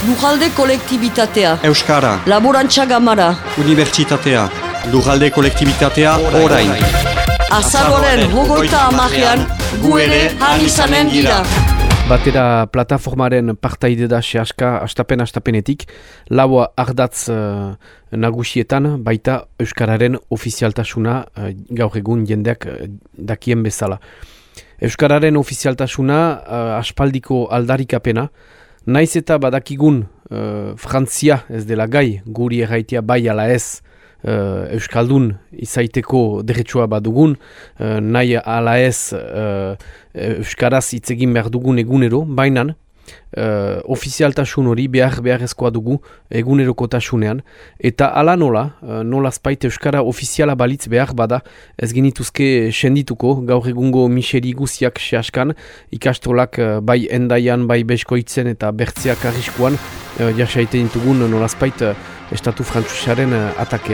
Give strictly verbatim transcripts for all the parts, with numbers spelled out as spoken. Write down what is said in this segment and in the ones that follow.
Lurralde kolektibitatea. Euskara. Laborantza gamara. Unibertsitatea. Lurralde kolektibitatea orain. Azaroaren hogeita hamarean gu ere han izanen gira. Batera plataformaren partaide da sehaska astapen-astapenetik, laua ardatz uh, nagusietan, baita Euskararen ofizialtasuna uh, gaur egun jendeak uh, dakien bezala. Euskararen ofizialtasuna uh, aspaldiko aldarikapena, naiz eta badakigun uh, Frantzia ez dela gai, guri erraitea bai ala ez, Uh, Euskaldun izaiteko derretsua badugun, uh, nahi ala ez uh, Euskaraz hitz egin behar dugun egunero, baina uh, ofizialtasun hori behar beharrezkoa dugu egunerokotasunean, eta ala nola, uh, nola azpait Euskara ofiziala balitz behar bada, ez genituzke sendituko, gaur egungo miseri guziak sehaskan, ikastolak uh, bai endaian, bai beskoitzen eta bertzeak arriskuan, uh, jasaite dintugun nola azpait uh, Estatu frantzusaren uh, atakea.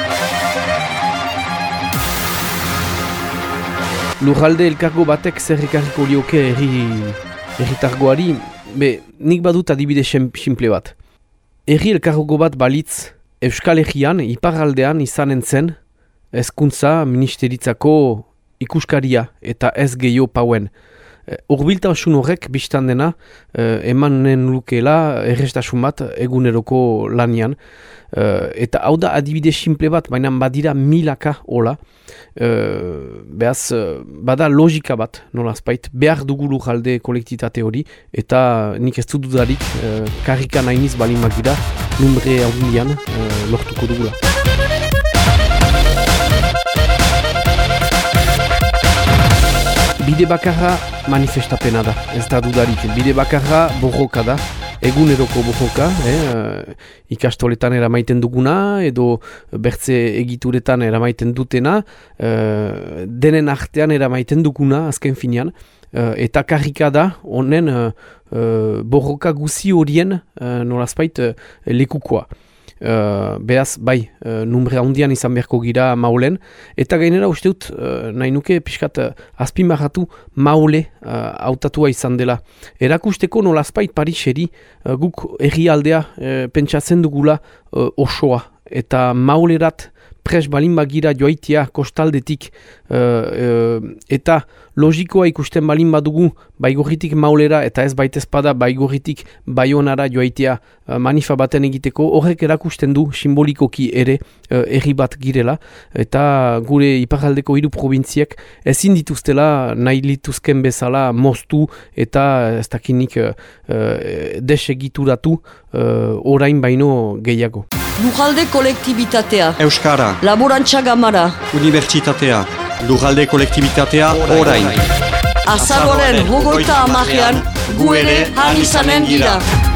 Lurralde elkargo batek zer ekarriko lioke erri, erritargoari, be, nik badut adibide simple bat. Erri elkargo bat balitz Euskal Herrian, iparraldean izanen zen, hezkuntza ministeritzako ikuskaria eta ez gehiago pauen. Urbiltasun horrek biztan dena eh, emanen lukeela errestasun bat eguneroko lanian. Eh, eta hau da adibide simple bat, baina badira milaka hola. Eh, behaz, bada logika bat, nola azpait, behar dugu lurralde kolektitate hori, eta nik ez dut dudarik eh, karrika nainiz balin magira, numbre haundian eh, lortuko dugula. Bide bakarra manifestapena da, ez da dudarik. Bide bakarra borroka da, eguneroko borroka, eh, ikastoletan eramaiten duguna, edo bertze egituretan eramaiten dutena, eh, denen artean eramaiten duguna, azken finean, eh, eta karrika da, honen eh, borroka guzi horien, eh, nolazpait, eh, lekukoa. Uh, behaz, bai, uh, numre handian izan beharko gira maulen, eta gainera uste dut, uh, nahi nuke pixkat uh, azpimarratu maule uh, hautatua izan dela. Erakusteko nolazpait Pariseri uh, guk herrialdea uh, pentsatzen dugula uh, osoa, eta maulerat pres balin bagira joaitia kostaldetik uh, uh, eta logikoa ikusten balin badugu baigorritik maulera eta ez baitezpada baigorritik baionara joaitia uh, manifa baten egiteko, horrek erakusten du simbolikoki ere uh, herri bat girela, eta gure iparraldeko hiru probintziek ezin dituztela nahi lituzken bezala moztu eta ez dakinik uh, uh, desegituratu uh, orain baino gehiago. Lurralde kolektibitatea. Euskara. Laborantza gamara. Unibertsitatea. Lurralde kolektibitatea orain. Azaroaren hogeita hamarean gu ere han izanen gira.